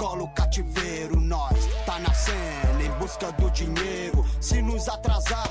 escola o cativeiro. Nós tá na cena em busca do dinheiro. Se nos atrasar,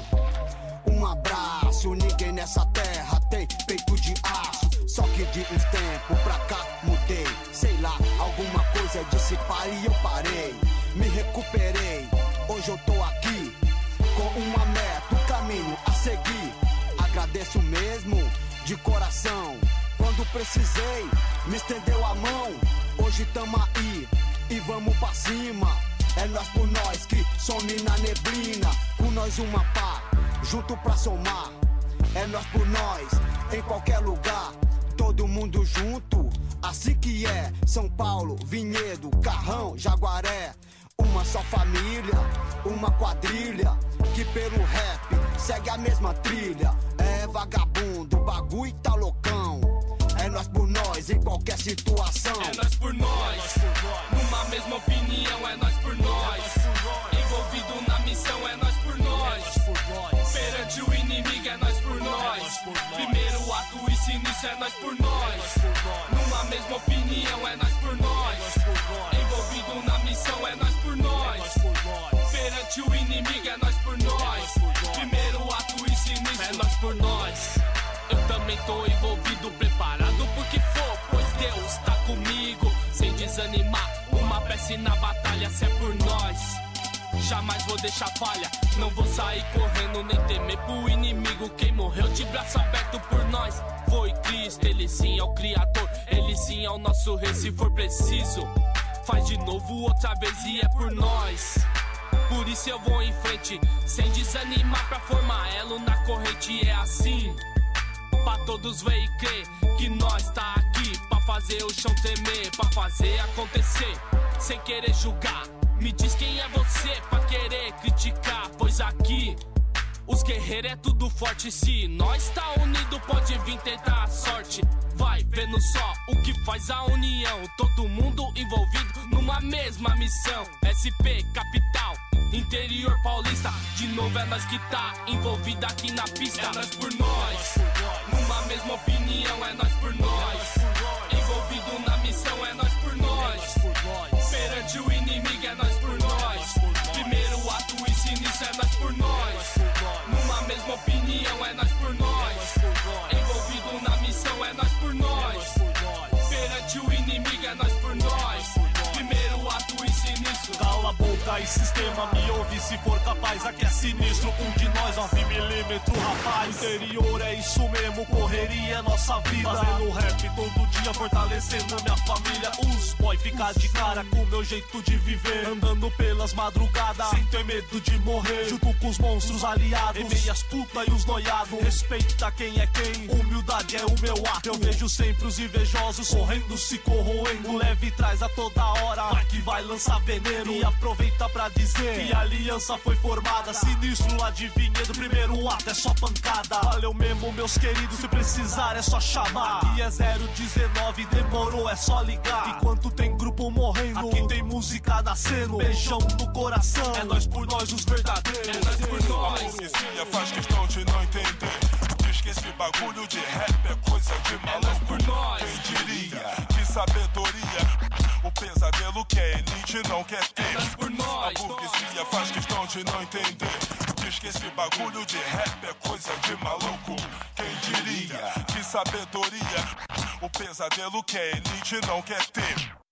um abraço. Ninguém nessa terra tem peito de aço. Só que de uns tempos pra cá mudei. Sei lá, alguma coisa disse pare e eu parei. Me recuperei, hoje eu tô aqui com uma meta, um caminho a seguir. Agradeço mesmo, de coração. Quando precisei, me estendeu a mão. Hoje tamo aí e vamos pra cima. É nós por nós que some na neblina. Com nós uma pá, junto pra somar. É nós por nós, em qualquer lugar. Todo mundo junto, assim que é. São Paulo, Vinhedo, Carrão, Jaguaré. Uma só família, uma quadrilha que pelo rap segue a mesma trilha. É vagabundo, o bagulho tá loucão. É nós por nós em qualquer situação. É nós por nós, numa mesma opinião. É nós por nós, envolvido na missão. É nós por nós, perante o inimigo. É nós por nós, primeiro ato e sinistro. É nós por nós, numa mesma opinião. É nós por nós, envolvido na missão. É nós por nós, perante o inimigo. É nós por nós, primeiro ato e sinistro. É nós por nós. Eu também tô envolvido, preparado pro que for, pois Deus tá comigo. Sem desanimar, uma peça na batalha. Se é por nós, jamais vou deixar falha. Não vou sair correndo, nem temer pro inimigo. Quem morreu de braço aberto por nós foi Cristo. Ele sim é o Criador, ele sim é o nosso rei. Se for preciso, faz de novo outra vez e é por nós. Por isso eu vou em frente, sem desanimar pra formar elo na corrente. É assim, pra todos ver e crer que nós tá aqui pra fazer o chão tremer, pra fazer acontecer, sem querer julgar. Me diz quem é você pra querer criticar, pois aqui os guerreiros é tudo forte. Se nós tá unido, pode vir tentar a sorte. Vai vendo só o que faz a união. Todo mundo envolvido numa mesma missão. SP, capital, interior paulista. De novo é nós que tá envolvido aqui na pista. É nós por nós, numa mesma opinião. É nós por nós, envolvido na missão. É nós por nós, perante o inimigo. É nós por nós, primeiro ato e sinistro. É nós por nós, numa mesma opinião. É nós por nós, envolvido na missão. É nós por nós, perante o inimigo. É nós por nós, primeiro ato e sinistro. Cala a boca e sistema, me ouve se for capaz. Aqui é sinistro, um de nós 9mm, rapaz. Interior é isso mesmo, correria é nossa vida. Fazendo rap todo dia, fortalecendo minha família. Os boy fica de cara com meu jeito de viver, andando pelas madrugadas, sem ter medo de morrer. Junto com os monstros aliados, e meias puta e os noiados. Respeita quem é quem, humildade é o meu ato. Eu vejo sempre os invejosos correndo, se corroendo. Leve traz a toda hora, vai que vai lançar veneno. E aproveita pra dizer que a aliança foi formada. Sinistro lá de Vinhedo, primeiro ato é só pancada. Valeu mesmo meus queridos, se precisar é só chamar. Aqui é 019, demorou é só ligar. Enquanto tem grupo morrendo, aqui tem música nascendo. Beijão no coração, é nós por nós os verdadeiros. É nós por nós. A burguesia faz questão de não entender. Diz que esse bagulho de rap é coisa de maluco. É nós por nós. Quem diria, que sabedoria. O pesadelo que a elite não quer ter. É nós por nós. A burguesia faz questão de não entender. Diz que esse bagulho de rap é coisa de maluco. Quem diria, que sabedoria. O pesadelo que a elite não quer ter.